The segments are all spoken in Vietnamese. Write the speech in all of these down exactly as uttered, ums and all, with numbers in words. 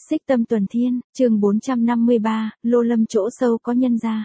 Xích Tâm Tuần Thiên, chương bốn trăm năm mươi ba, Lô Lâm chỗ sâu có nhân gia.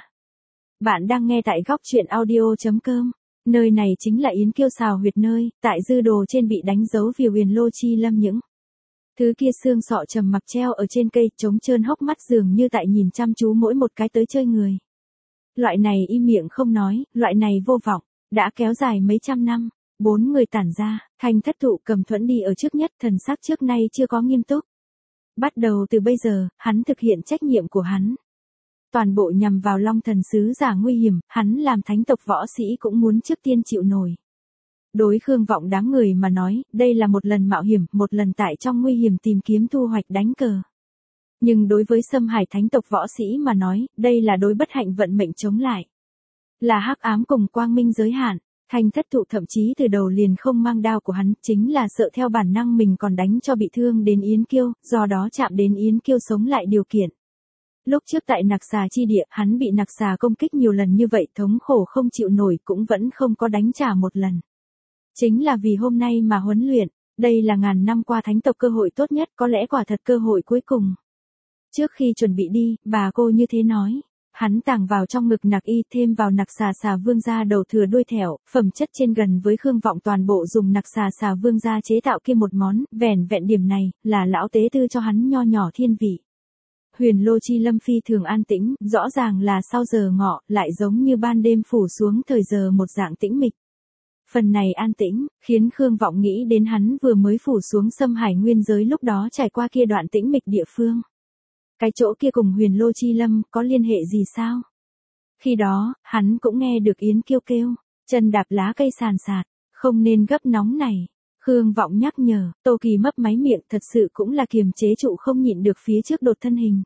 Bạn đang nghe tại góc truyện audio chấm com. Nơi này chính là Yến Kiêu xào huyệt nơi, tại dư đồ trên bị đánh dấu vì huyền lô chi lâm những. Thứ kia xương sọ trầm mặc treo ở trên cây, trống trơn hốc mắt dường như tại nhìn chăm chú mỗi một cái tới chơi người. Loại này im miệng không nói, loại này vô vọng, đã kéo dài mấy trăm năm. Bốn người tản ra, Thanh Thất Thụ Cầm Thuẫn đi ở trước nhất, thần sắc trước nay chưa có nghiêm túc. Bắt đầu từ bây giờ, hắn thực hiện trách nhiệm của hắn. Toàn bộ nhằm vào Long Thần sứ giả nguy hiểm, hắn làm thánh tộc võ sĩ cũng muốn trước tiên chịu nổi. Đối Khương Vọng đám người mà nói, đây là một lần mạo hiểm, một lần tại trong nguy hiểm tìm kiếm thu hoạch đánh cờ. Nhưng đối với Sâm Hải thánh tộc võ sĩ mà nói, đây là đối bất hạnh vận mệnh chống lại. Là hắc ám cùng quang minh giới hạn. Thanh Thất Thụ thậm chí từ đầu liền không mang đao của hắn, chính là sợ theo bản năng mình còn đánh cho bị thương đến Yến Kiêu, do đó chạm đến Yến Kiêu sống lại điều kiện. Lúc trước tại Nặc Xà chi địa, hắn bị Nặc Xà công kích nhiều lần như vậy, thống khổ không chịu nổi cũng vẫn không có đánh trả một lần. Chính là vì hôm nay mà huấn luyện, đây là ngàn năm qua thánh tộc cơ hội tốt nhất, có lẽ quả thật cơ hội cuối cùng. Trước khi chuẩn bị đi, bà cô như thế nói. Hắn tàng vào trong ngực Nặc Y, thêm vào Nặc Xà Xà Vương gia đầu thừa đuôi thẻo, phẩm chất trên gần với Khương Vọng, toàn bộ dùng Nặc Xà Xà Vương gia chế tạo kia một món, vẻn vẹn điểm này, là lão tế tư cho hắn nho nhỏ thiên vị. Huyền lô chi lâm phi thường an tĩnh, rõ ràng là sau giờ ngọ, lại giống như ban đêm phủ xuống thời giờ một dạng tĩnh mịch. Phần này an tĩnh, khiến Khương Vọng nghĩ đến hắn vừa mới phủ xuống Sâm Hải nguyên giới lúc đó trải qua kia đoạn tĩnh mịch địa phương. Cái chỗ kia cùng huyền lô chi lâm có liên hệ gì sao? Khi đó, hắn cũng nghe được Yến Kiêu kêu, chân đạp lá cây sàn sạt, không nên gấp nóng này. Khương Vọng nhắc nhở, Tô Kỳ mấp máy miệng, thật sự cũng là kiềm chế trụ không nhịn được phía trước đột thân hình.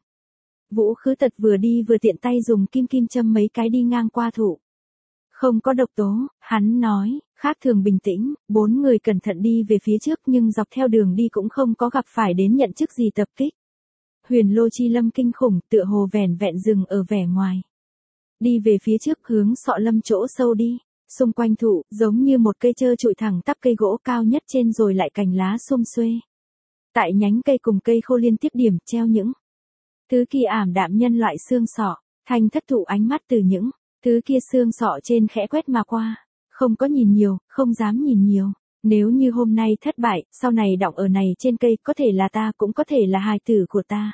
Vũ Khứ Tật vừa đi vừa tiện tay dùng kim kim châm mấy cái đi ngang qua thụ. Không có độc tố, hắn nói, khác thường bình tĩnh, bốn người cẩn thận đi về phía trước nhưng dọc theo đường đi cũng không có gặp phải đến nhận chức gì tập kích. Huyền lô chi lâm kinh khủng, tựa hồ vẻn vẹn dừng ở vẻ ngoài. Đi về phía trước hướng Sọ Lâm chỗ sâu đi, xung quanh thụ, giống như một cây trơ trụi thẳng tắp cây gỗ cao nhất trên rồi lại cành lá sum xuê. Tại nhánh cây cùng cây khô liên tiếp điểm treo những thứ kia ảm đạm nhân loại xương sọ. Thanh Thất Thụ ánh mắt từ những thứ kia xương sọ trên khẽ quét mà qua, không có nhìn nhiều, không dám nhìn nhiều. Nếu như hôm nay thất bại, sau này đọng ở này trên cây, có thể là ta, cũng có thể là hài tử của ta.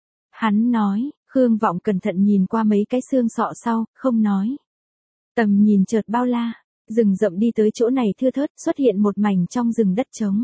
Hắn nói, Khương Vọng cẩn thận nhìn qua mấy cái xương sọ sau, không nói. Tầm nhìn chợt bao la, rừng rậm đi tới chỗ này thưa thớt, xuất hiện một mảnh trong rừng đất trống.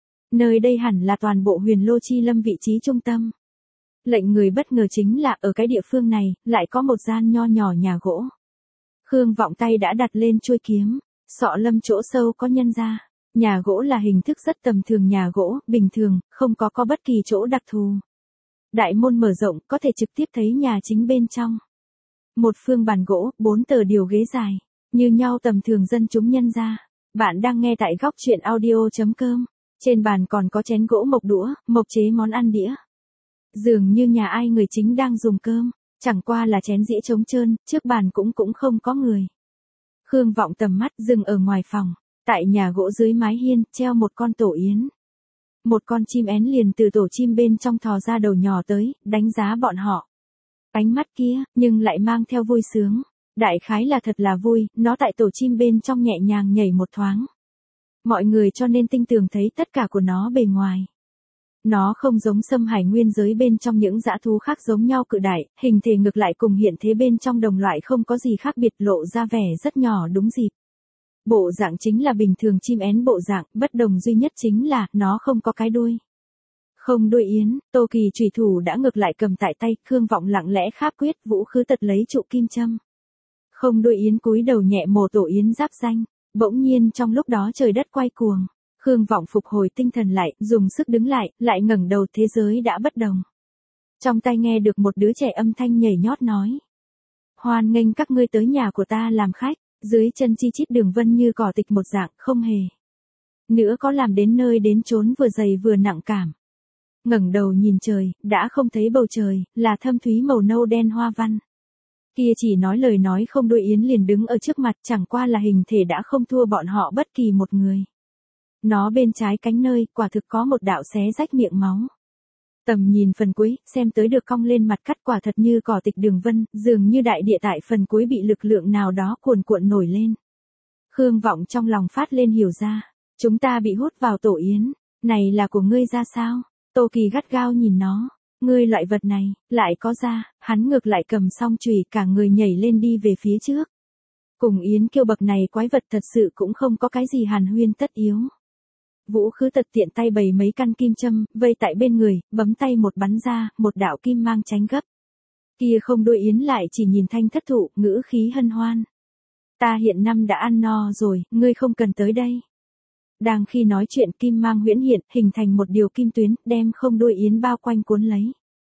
Nơi đây hẳn là toàn bộ huyền lô chi lâm vị trí trung tâm. Lệnh người bất ngờ chính là ở cái địa phương này, lại có một gian nho nhỏ nhà gỗ. Khương Vọng tay đã đặt lên chuôi kiếm, Sọ Lâm chỗ sâu có nhân gia. Nhà gỗ là hình thức rất tầm thường, nhà gỗ, bình thường, không có có bất kỳ chỗ đặc thù. Đại môn mở rộng, có thể trực tiếp thấy nhà chính bên trong. Một phương bàn gỗ, bốn tờ điều ghế dài, như nhau tầm thường dân chúng nhân gia. Bạn đang nghe tại góc truyện audio chấm com. Trên bàn còn có chén gỗ mộc đũa, mộc chế món ăn đĩa. Dường như nhà ai người chính đang dùng cơm, chẳng qua là chén dĩa trống trơn, trước bàn cũng cũng không có người. Khương Vọng tầm mắt dừng ở ngoài phòng. Tại nhà gỗ dưới mái hiên, treo một con tổ yến. Một con chim én liền từ tổ chim bên trong thò ra đầu nhỏ tới, đánh giá bọn họ. Ánh mắt kia, nhưng lại mang theo vui sướng. Đại khái là thật là vui, nó tại tổ chim bên trong nhẹ nhàng nhảy một thoáng. Mọi người cho nên tinh tường thấy tất cả của nó bề ngoài. Nó không giống Sâm Hải nguyên giới bên trong những dã thú khác giống nhau cự đại, hình thể ngược lại cùng hiện thế bên trong đồng loại không có gì khác biệt, lộ ra vẻ rất nhỏ đúng dịp. Bộ dạng chính là bình thường chim én bộ dạng, bất đồng duy nhất chính là, nó không có cái đuôi. Không đuôi yến, Tô Kỳ chủy thủ đã ngược lại cầm tại tay, Khương Vọng lặng lẽ kháp quyết, Vũ Khứ Tật lấy trụ kim châm. Không đuôi yến cúi đầu nhẹ mổ tổ yến giáp danh, bỗng nhiên trong lúc đó trời đất quay cuồng. Khương Vọng phục hồi tinh thần lại, dùng sức đứng lại, lại ngẩng đầu, thế giới đã bất đồng. Trong tai nghe được một đứa trẻ âm thanh nhảy nhót nói. Hoan nghênh các ngươi tới nhà của ta làm khách. Dưới chân chi chít đường vân như cỏ tịch một dạng, không hề. Nữa có làm đến nơi đến chốn vừa dày vừa nặng cảm. Ngẩng đầu nhìn trời, đã không thấy bầu trời, là thâm thúy màu nâu đen hoa văn. Kia chỉ nói lời nói không đuôi yến liền đứng ở trước mặt, chẳng qua là hình thể đã không thua bọn họ bất kỳ một người. Nó bên trái cánh nơi, quả thực có một đạo xé rách miệng máu. Tầm nhìn phần cuối, xem tới được cong lên mặt cắt quả thật như cỏ tịch đường vân, dường như đại địa tại phần cuối bị lực lượng nào đó cuồn cuộn nổi lên. Khương Vọng trong lòng phát lên hiểu ra, chúng ta bị hút vào tổ yến, này là của ngươi ra sao? Tô Kỳ gắt gao nhìn nó, ngươi loại vật này, lại có ra, hắn ngược lại cầm song chùy cả người nhảy lên đi về phía trước. Cùng Yến Kiêu bậc này quái vật thật sự cũng không có cái gì hàn huyên tất yếu. Vũ Khứ Tật tiện tay bày mấy căn kim châm, vây tại bên người, bấm tay một bắn ra, một đạo kim mang tránh gấp. Kia không đôi Yến lại chỉ nhìn Thanh Thất Thụ, ngữ khí hân hoan. Ta hiện năm đã ăn no rồi, ngươi không cần tới đây. Đang khi nói chuyện kim mang huyễn hiện, hình thành một điều kim tuyến, đem không đôi Yến bao quanh cuốn lấy.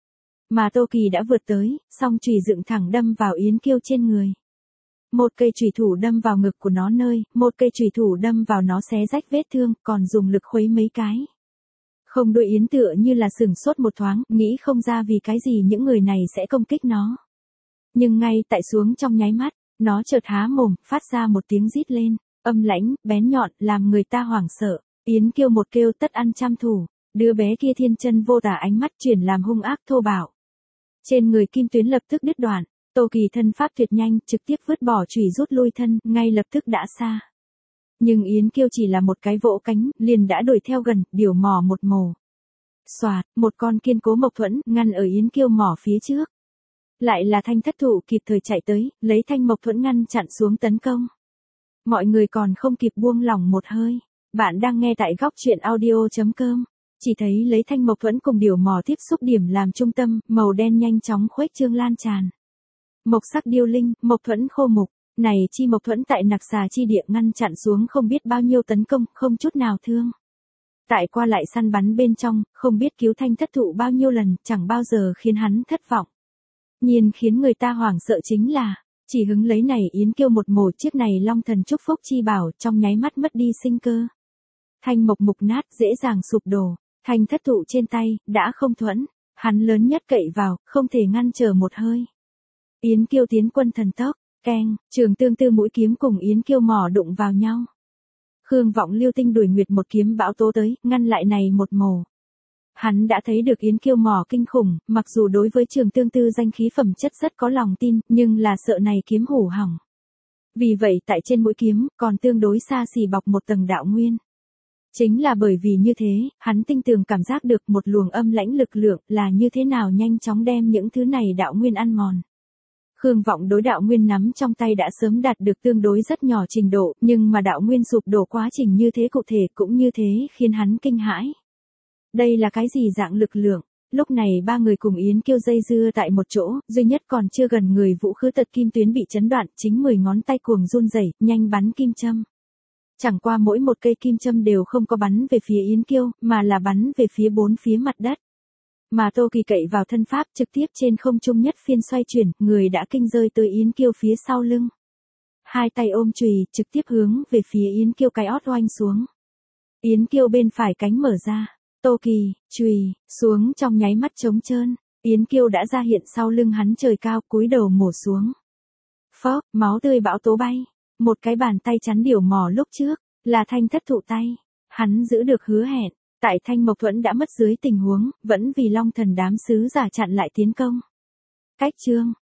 Mà Tô Kỳ đã vượt tới, song chùy dựng thẳng đâm vào Yến Kiêu trên người. Một cây chùy thủ đâm vào ngực của nó nơi, một cây chùy thủ đâm vào nó xé rách vết thương, còn dùng lực khuấy mấy cái. Không đôi Yến tựa như là sửng sốt một thoáng, nghĩ không ra vì cái gì những người này sẽ công kích nó. Nhưng ngay tại xuống trong nháy mắt, nó chợt há mồm, phát ra một tiếng rít lên, âm lãnh, bén nhọn, làm người ta hoảng sợ. Yến Kiêu một kêu tất ăn trăm thủ, đứa bé kia thiên chân vô tả ánh mắt chuyển làm hung ác thô bạo. Trên người kim tuyến lập tức đứt đoạn. Tô Kỳ thân pháp tuyệt nhanh, trực tiếp vứt bỏ chùy rút lui thân, ngay lập tức đã xa. Nhưng Yến Kiêu chỉ là một cái vỗ cánh, liền đã đuổi theo gần, điều mỏ một mồ. Xoạt, một con kiên cố mộc thuẫn, ngăn ở Yến Kiêu mỏ phía trước. Lại là Thanh Thất Thụ kịp thời chạy tới, lấy thanh mộc thuẫn ngăn chặn xuống tấn công. Mọi người còn không kịp buông lỏng một hơi. Bạn đang nghe tại góc truyện audio chấm com. Chỉ thấy lấy thanh mộc thuẫn cùng điều mỏ tiếp xúc điểm làm trung tâm, màu đen nhanh chóng khuếch trương lan tràn. Mộc sắc điêu linh, mộc thuẫn khô mục, này chi mộc thuẫn tại nặc xà chi địa ngăn chặn xuống không biết bao nhiêu tấn công, không chút nào thương. Tại qua lại săn bắn bên trong, không biết cứu Thanh Thất Thụ bao nhiêu lần, chẳng bao giờ khiến hắn thất vọng. Nhìn khiến người ta hoảng sợ chính là, chỉ hứng lấy này Yến Kiêu một mồ chiếc này long thần chúc phúc chi bảo, trong nháy mắt mất đi sinh cơ. Thanh mộc mục nát, dễ dàng sụp đổ, Thanh Thất Thụ trên tay, đã không thuẫn, hắn lớn nhất cậy vào, không thể ngăn trở một hơi. Yến Kiêu tiến quân thần tốc, keng, trường tương tư mũi kiếm cùng Yến Kiêu mỏ đụng vào nhau. Khương Vọng lưu tinh đuổi nguyệt một kiếm bão tố tới, ngăn lại này một mồ. Hắn đã thấy được Yến Kiêu mỏ kinh khủng, mặc dù đối với trường tương tư danh khí phẩm chất rất có lòng tin, nhưng là sợ này kiếm hủ hỏng. Vì vậy tại trên mũi kiếm, còn tương đối xa xỉ bọc một tầng đạo nguyên. Chính là bởi vì như thế, hắn tinh tường cảm giác được một luồng âm lãnh lực lượng là như thế nào nhanh chóng đem những thứ này đạo nguyên ăn mòn. Khương Vọng đối đạo nguyên nắm trong tay đã sớm đạt được tương đối rất nhỏ trình độ, nhưng mà đạo nguyên sụp đổ quá trình như thế cụ thể cũng như thế khiến hắn kinh hãi. Đây là cái gì dạng lực lượng? Lúc này ba người cùng Yến Kiêu dây dưa tại một chỗ, duy nhất còn chưa gần người Vũ Khứ Tật kim tuyến bị chấn đoạn, chính mười ngón tay cuồng run rẩy, nhanh bắn kim châm. Chẳng qua mỗi một cây kim châm đều không có bắn về phía Yến Kiêu, mà là bắn về phía bốn phía mặt đất. Mà Tô Kỳ cậy vào thân pháp trực tiếp trên không trung nhất phiên xoay chuyển, người đã kinh rơi tới Yến Kiêu phía sau lưng. Hai tay ôm chùy, trực tiếp hướng về phía Yến Kiêu cái ót oanh xuống. Yến Kiêu bên phải cánh mở ra, Tô Kỳ, chùy, xuống trong nháy mắt trống trơn, Yến Kiêu đã ra hiện sau lưng hắn trời cao, cúi đầu mổ xuống. Phốc, máu tươi bão tố bay, một cái bàn tay chắn điểu mỏ lúc trước, là Thanh Thất Thụ tay, hắn giữ được hứa hẹn. Tại Thanh Mộc Thuẫn đã mất dưới tình huống, vẫn vì Long Thần đám sứ giả chặn lại tiến công. Cách chương,